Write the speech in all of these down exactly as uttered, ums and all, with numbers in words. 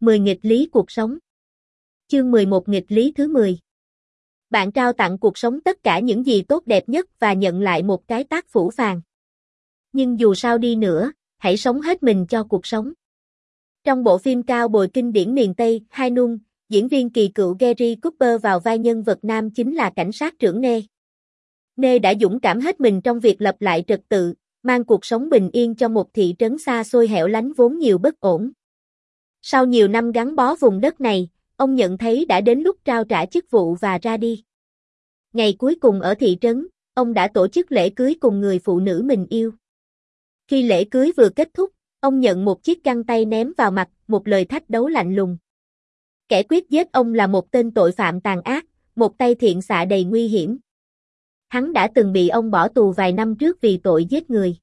mười nghịch lý cuộc sống. Chương mười một nghịch lý thứ mười. Bạn trao tặng cuộc sống tất cả những gì tốt đẹp nhất và nhận lại một cái tát phũ phàng. Nhưng dù sao đi nữa, hãy sống hết mình cho cuộc sống. Trong bộ phim cao bồi kinh điển miền Tây, Hai Nung, diễn viên kỳ cựu Gary Cooper vào vai nhân vật nam chính là cảnh sát trưởng Nê. Nê đã dũng cảm hết mình trong việc lập lại trật tự, mang cuộc sống bình yên cho một thị trấn xa xôi hẻo lánh vốn nhiều bất ổn. Sau nhiều năm gắn bó vùng đất này, ông nhận thấy đã đến lúc trao trả chức vụ và ra đi. Ngày cuối cùng ở thị trấn, ông đã tổ chức lễ cưới cùng người phụ nữ mình yêu. Khi lễ cưới vừa kết thúc, ông nhận một chiếc găng tay ném vào mặt, một lời thách đấu lạnh lùng. Kẻ quyết giết ông là một tên tội phạm tàn ác, một tay thiện xạ đầy nguy hiểm. Hắn đã từng bị ông bỏ tù vài năm trước vì tội giết người.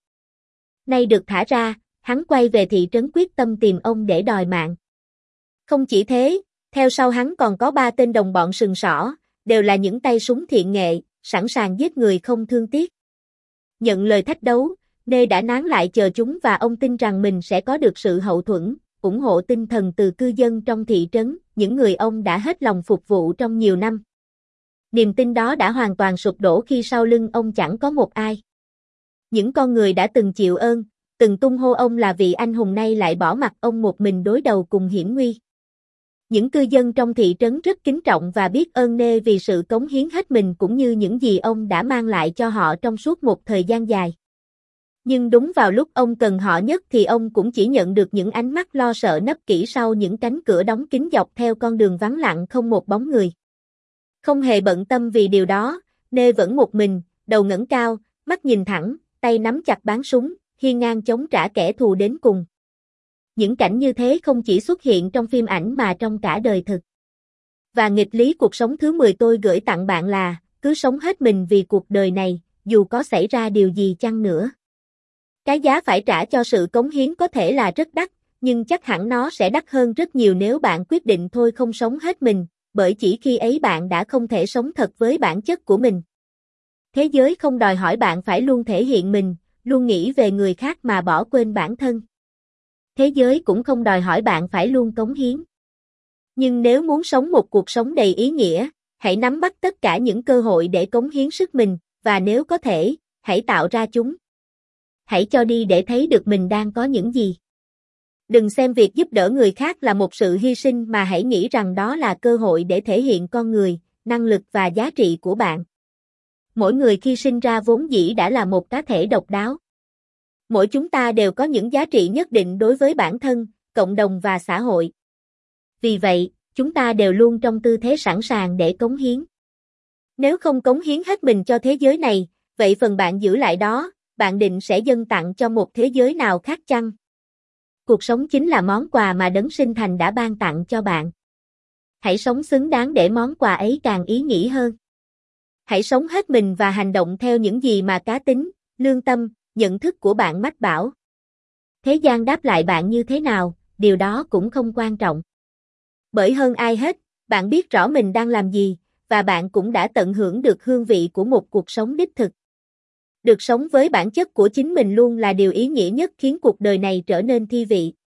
Nay được thả ra, hắn quay về thị trấn quyết tâm tìm ông để đòi mạng. Không chỉ thế, theo sau hắn còn có ba tên đồng bọn sừng sỏ, đều là những tay súng thiện nghệ, sẵn sàng giết người không thương tiếc. Nhận lời thách đấu, Nê đã nán lại chờ chúng và ông tin rằng mình sẽ có được sự hậu thuẫn, ủng hộ tinh thần từ cư dân trong thị trấn, những người ông đã hết lòng phục vụ trong nhiều năm. Niềm tin đó đã hoàn toàn sụp đổ khi sau lưng ông chẳng có một ai. Những con người đã từng chịu ơn, từng tung hô ông là vị anh hùng nay lại bỏ mặc ông một mình đối đầu cùng hiểm nguy. Những cư dân trong thị trấn rất kính trọng và biết ơn Nê vì sự cống hiến hết mình cũng như những gì ông đã mang lại cho họ trong suốt một thời gian dài. Nhưng đúng vào lúc ông cần họ nhất thì ông cũng chỉ nhận được những ánh mắt lo sợ nấp kỹ sau những cánh cửa đóng kín dọc theo con đường vắng lặng không một bóng người. Không hề bận tâm vì điều đó, Nê vẫn một mình, đầu ngẩng cao, mắt nhìn thẳng, tay nắm chặt bán súng, hiên ngang chống trả kẻ thù đến cùng. Những cảnh như thế không chỉ xuất hiện trong phim ảnh mà trong cả đời thực. Và nghịch lý cuộc sống thứ mười tôi gửi tặng bạn là, cứ sống hết mình vì cuộc đời này, dù có xảy ra điều gì chăng nữa. Cái giá phải trả cho sự cống hiến có thể là rất đắt, nhưng chắc hẳn nó sẽ đắt hơn rất nhiều nếu bạn quyết định thôi không sống hết mình, bởi chỉ khi ấy bạn đã không thể sống thật với bản chất của mình. Thế giới không đòi hỏi bạn phải luôn thể hiện mình, luôn nghĩ về người khác mà bỏ quên bản thân. Thế giới cũng không đòi hỏi bạn phải luôn cống hiến. Nhưng nếu muốn sống một cuộc sống đầy ý nghĩa, hãy nắm bắt tất cả những cơ hội để cống hiến sức mình, và nếu có thể, hãy tạo ra chúng. Hãy cho đi để thấy được mình đang có những gì. Đừng xem việc giúp đỡ người khác là một sự hy sinh mà hãy nghĩ rằng đó là cơ hội để thể hiện con người, năng lực và giá trị của bạn. Mỗi người khi sinh ra vốn dĩ đã là một cá thể độc đáo. Mỗi chúng ta đều có những giá trị nhất định đối với bản thân, cộng đồng và xã hội. Vì vậy, chúng ta đều luôn trong tư thế sẵn sàng để cống hiến. Nếu không cống hiến hết mình cho thế giới này, vậy phần bạn giữ lại đó, bạn định sẽ dâng tặng cho một thế giới nào khác chăng? Cuộc sống chính là món quà mà Đấng Sinh Thành đã ban tặng cho bạn. Hãy sống xứng đáng để món quà ấy càng ý nghĩa hơn. Hãy sống hết mình và hành động theo những gì mà cá tính, lương tâm, nhận thức của bạn mách bảo. Thế gian đáp lại bạn như thế nào, điều đó cũng không quan trọng. Bởi hơn ai hết, bạn biết rõ mình đang làm gì, và bạn cũng đã tận hưởng được hương vị của một cuộc sống đích thực. Được sống với bản chất của chính mình luôn là điều ý nghĩa nhất khiến cuộc đời này trở nên thi vị.